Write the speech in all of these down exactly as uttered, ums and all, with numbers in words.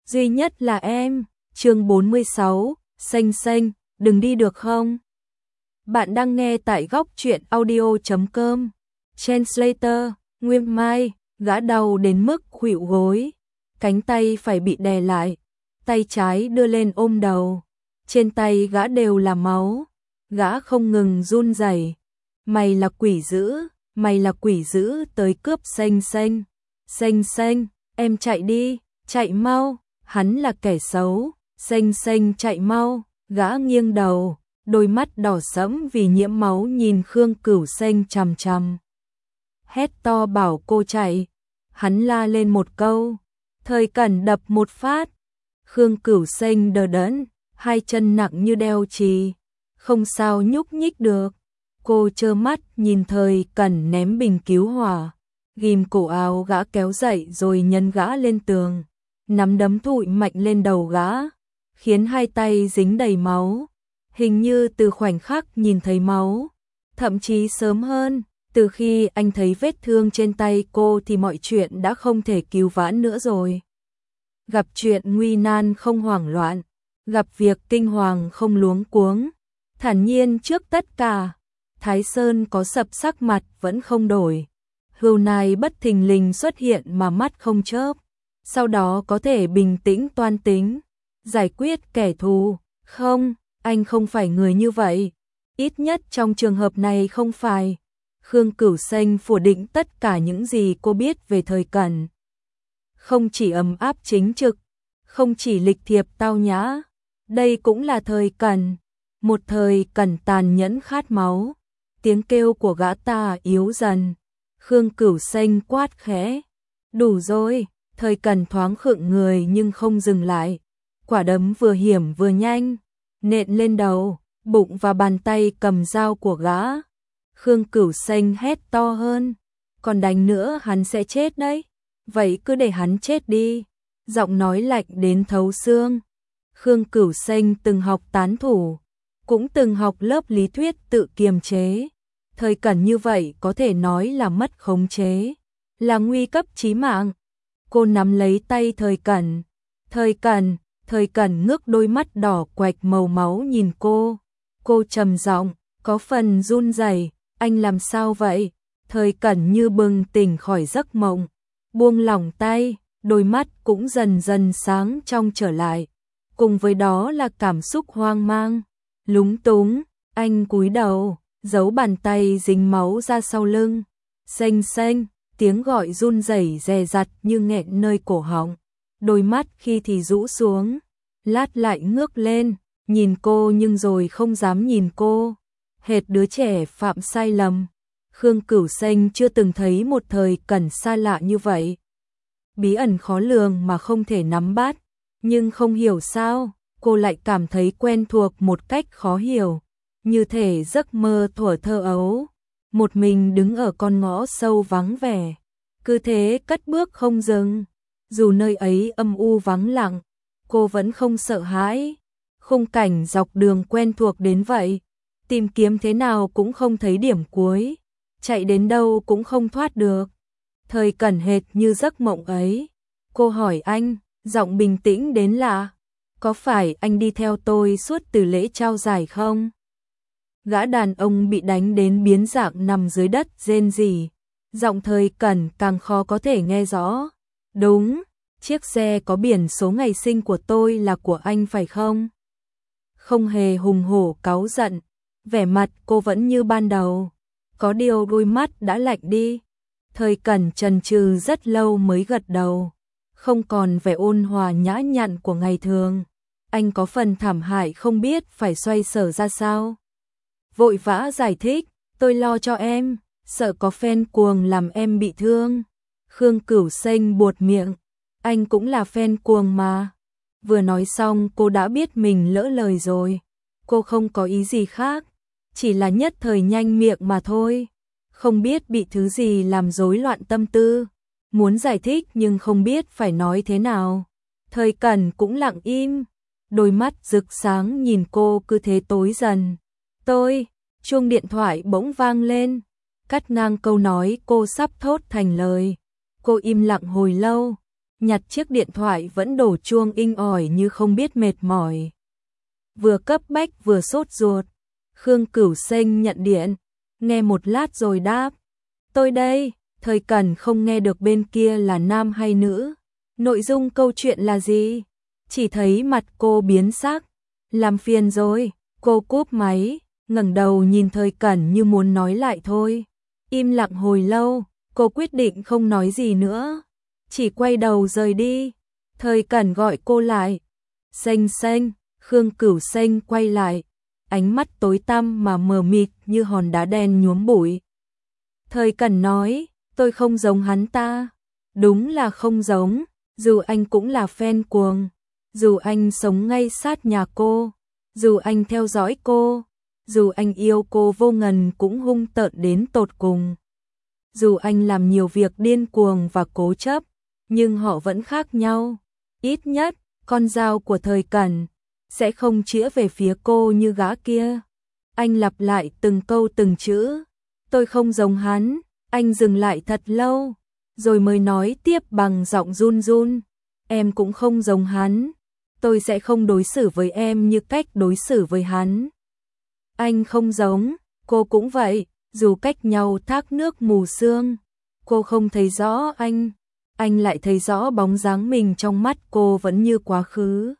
duy nhất là em. Chương bốn mươi sáu, Xanh Xanh, đừng đi được không? Bạn đang nghe tại góc truyện audio chấm com. Translator, Nguyên Mai, gã đau đến mức khuỵu gối, cánh tay phải bị đè lại, tay trái đưa lên ôm đầu, trên tay gã đều là máu, gã không ngừng run rẩy. Mày là quỷ dữ, mày là quỷ dữ tới cướp Xanh Xanh. Xanh Xanh, em chạy đi, chạy mau, hắn là kẻ xấu. Xanh Xanh chạy mau, gã nghiêng đầu, đôi mắt đỏ sẫm vì nhiễm máu nhìn Khương Cửu Xanh chằm chằm. Hét to bảo cô chạy, hắn la lên một câu, Thời Cẩn đập một phát. Khương Cửu Xanh đờ đẫn, hai chân nặng như đeo chì, không sao nhúc nhích được. Cô trơ mắt nhìn Thời Cẩn ném bình cứu hỏa, ghim cổ áo gã kéo dậy rồi nhấn gã lên tường, nắm đấm thụi mạnh lên đầu gã, khiến hai tay dính đầy máu. Hình như từ khoảnh khắc nhìn thấy máu, thậm chí sớm hơn, từ khi anh thấy vết thương trên tay cô thì mọi chuyện đã không thể cứu vãn nữa rồi. Gặp chuyện nguy nan không hoảng loạn, gặp việc kinh hoàng không luống cuống, thản nhiên trước tất cả. Thái Sơn có sập sắc mặt vẫn không đổi. Hưu Nai bất thình lình xuất hiện mà mắt không chớp, sau đó có thể bình tĩnh toan tính, giải quyết kẻ thù. Không, anh không phải người như vậy. Ít nhất trong trường hợp này không phải. Khương Cửu Xanh phủ định tất cả những gì cô biết về Thời Cẩn. Không chỉ ấm áp chính trực, không chỉ lịch thiệp tao nhã, đây cũng là Thời Cẩn, một Thời Cẩn tàn nhẫn khát máu. Tiếng kêu của gã ta yếu dần. Khương Cửu Xanh quát khẽ, đủ rồi. Thời Cẩn thoáng khựng người nhưng không dừng lại, quả đấm vừa hiểm vừa nhanh, nện lên đầu, bụng và bàn tay cầm dao của gã. Khương Cửu Xanh hét to hơn, còn đánh nữa hắn sẽ chết đấy, vậy cứ để hắn chết đi. Giọng nói lạnh đến thấu xương. Khương Cửu Xanh từng học tán thủ, cũng từng học lớp lý thuyết tự kiềm chế. Thời Cẩn như vậy có thể nói là mất khống chế, là nguy cấp chí mạng. Cô nắm lấy tay Thời Cẩn. Thời Cẩn, Thời Cẩn ngước đôi mắt đỏ quạch màu máu nhìn cô. Cô trầm giọng, có phần run rẩy, anh làm sao vậy? Thời Cẩn như bừng tỉnh khỏi giấc mộng, buông lỏng tay, đôi mắt cũng dần dần sáng trong trở lại. Cùng với đó là cảm xúc hoang mang, lúng túng. Anh cúi đầu, giấu bàn tay dính máu ra sau lưng. Xanh Xanh, tiếng gọi run rẩy dè dặt như nghẹn nơi cổ họng. Đôi mắt khi thì rũ xuống, lát lại ngước lên, nhìn cô nhưng rồi không dám nhìn cô, hệt đứa trẻ phạm sai lầm. Khương Cửu Xanh chưa từng thấy một Thời Cẩn xa lạ như vậy, bí ẩn khó lường mà không thể nắm bắt, nhưng không hiểu sao, cô lại cảm thấy quen thuộc một cách khó hiểu, như thể giấc mơ thuở thơ ấu. Một mình đứng ở con ngõ sâu vắng vẻ, cứ thế cất bước không dừng. Dù nơi ấy âm u vắng lặng, cô vẫn không sợ hãi. Khung cảnh dọc đường quen thuộc đến vậy, tìm kiếm thế nào cũng không thấy điểm cuối, chạy đến đâu cũng không thoát được. Thời Cẩn hệt như giấc mộng ấy. Cô hỏi anh, giọng bình tĩnh đến lạ, có phải anh đi theo tôi suốt từ lễ trao giải không? Gã đàn ông bị đánh đến biến dạng nằm dưới đất rên rỉ, giọng Thời Cẩn càng khó có thể nghe rõ. Đúng, chiếc xe có biển số ngày sinh của tôi là của anh phải không? Không hề hùng hổ cáu giận, vẻ mặt cô vẫn như ban đầu, có điều đôi mắt đã lạnh đi. Thời Cẩn chần chừ rất lâu mới gật đầu, không còn vẻ ôn hòa nhã nhặn của ngày thường. Anh có phần thảm hại không biết phải xoay sở ra sao. Vội vã giải thích, tôi lo cho em, sợ có fan cuồng làm em bị thương. Khương Cửu Xanh buột miệng, anh cũng là fan cuồng mà. Vừa nói xong cô đã biết mình lỡ lời rồi. Cô không có ý gì khác, chỉ là nhất thời nhanh miệng mà thôi. Không biết bị thứ gì làm rối loạn tâm tư, muốn giải thích nhưng không biết phải nói thế nào. Thời Cẩn cũng lặng im, đôi mắt rực sáng nhìn cô cứ thế tối dần. Tôi, chuông điện thoại bỗng vang lên, cắt ngang câu nói cô sắp thốt thành lời. Cô im lặng hồi lâu, nhặt chiếc điện thoại vẫn đổ chuông inh ỏi như không biết mệt mỏi. Vừa cấp bách vừa sốt ruột. Khương Cửu Xanh nhận điện, nghe một lát rồi đáp. Tôi đây. Thời Cẩn không nghe được bên kia là nam hay nữ. Nội dung câu chuyện là gì? Chỉ thấy mặt cô biến sắc. Làm phiền rồi. Cô cúp máy, ngẩng đầu nhìn Thời Cẩn như muốn nói lại thôi. Im lặng hồi lâu, cô quyết định không nói gì nữa. Chỉ quay đầu rời đi. Thời Cẩn gọi cô lại. Xanh xanh, Khương Cửu Xanh quay lại. Ánh mắt tối tăm mà mờ mịt như hòn đá đen nhuốm bụi. Thời Cẩn nói, tôi không giống hắn ta. Đúng là không giống, dù anh cũng là fan cuồng. Dù anh sống ngay sát nhà cô. Dù anh theo dõi cô. Dù anh yêu cô vô ngần cũng hung tợn đến tột cùng. Dù anh làm nhiều việc điên cuồng và cố chấp, nhưng họ vẫn khác nhau. Ít nhất, con dao của Thời Cẩn sẽ không chĩa về phía cô như gã kia. Anh lặp lại từng câu từng chữ. Tôi không giống hắn. Anh dừng lại thật lâu, rồi mới nói tiếp bằng giọng run run. Em cũng không giống hắn. Tôi sẽ không đối xử với em như cách đối xử với hắn. Anh không giống, cô cũng vậy. Dù cách nhau thác nước mù sương, cô không thấy rõ anh. Anh lại thấy rõ bóng dáng mình trong mắt cô vẫn như quá khứ.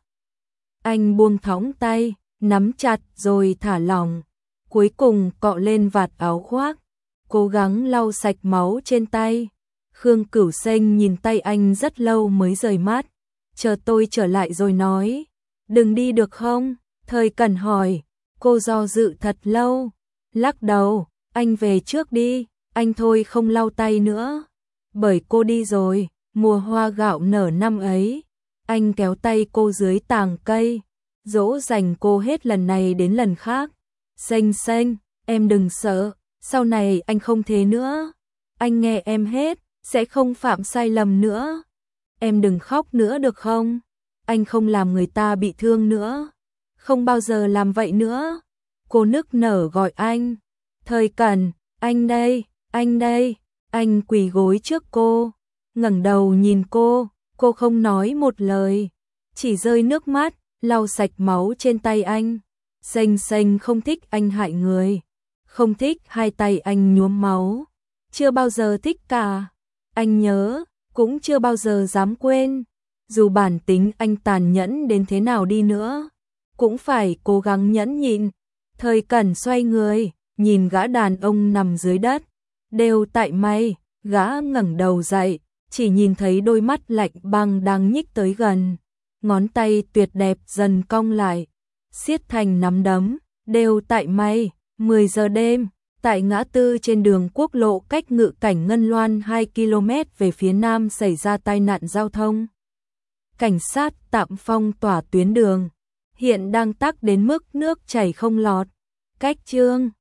Anh buông thõng tay, nắm chặt rồi thả lỏng. Cuối cùng cọ lên vạt áo khoác, cố gắng lau sạch máu trên tay. Khương Cửu Xanh nhìn tay anh rất lâu mới rời mắt. Chờ tôi trở lại rồi nói. Đừng đi được không? Thời Cẩn hỏi. Cô do dự thật lâu. Lắc đầu. Anh về trước đi. Anh thôi không lau tay nữa. Bởi cô đi rồi. Mùa hoa gạo nở năm ấy. Anh kéo tay cô dưới tàng cây. Dỗ dành cô hết lần này đến lần khác. Xanh xanh, em đừng sợ. Sau này anh không thế nữa. Anh nghe em hết. Sẽ không phạm sai lầm nữa. Em đừng khóc nữa được không? Anh không làm người ta bị thương nữa. Không bao giờ làm vậy nữa. Cô nức nở gọi anh. Thời Cẩn, anh đây, anh đây. Anh quỳ gối trước cô. Ngẩng đầu nhìn cô. Cô không nói một lời. Chỉ rơi nước mắt, lau sạch máu trên tay anh. Xanh xanh không thích anh hại người. Không thích hai tay anh nhuốm máu. Chưa bao giờ thích cả. Anh nhớ, cũng chưa bao giờ dám quên. Dù bản tính anh tàn nhẫn đến thế nào đi nữa, cũng phải cố gắng nhẫn nhịn. Thời Cẩn xoay người, nhìn gã đàn ông nằm dưới đất. Đều tại mày, gã ngẩng đầu dậy, chỉ nhìn thấy đôi mắt lạnh băng đang nhích tới gần. Ngón tay tuyệt đẹp dần cong lại, siết thành nắm đấm. Đều tại mày. mười giờ đêm, tại ngã tư trên đường quốc lộ cách Ngự Cảnh Ngân Loan hai ki lô mét về phía nam xảy ra tai nạn giao thông. Cảnh sát tạm phong tỏa tuyến đường, hiện đang tắc đến mức nước chảy không lọt. Cách chương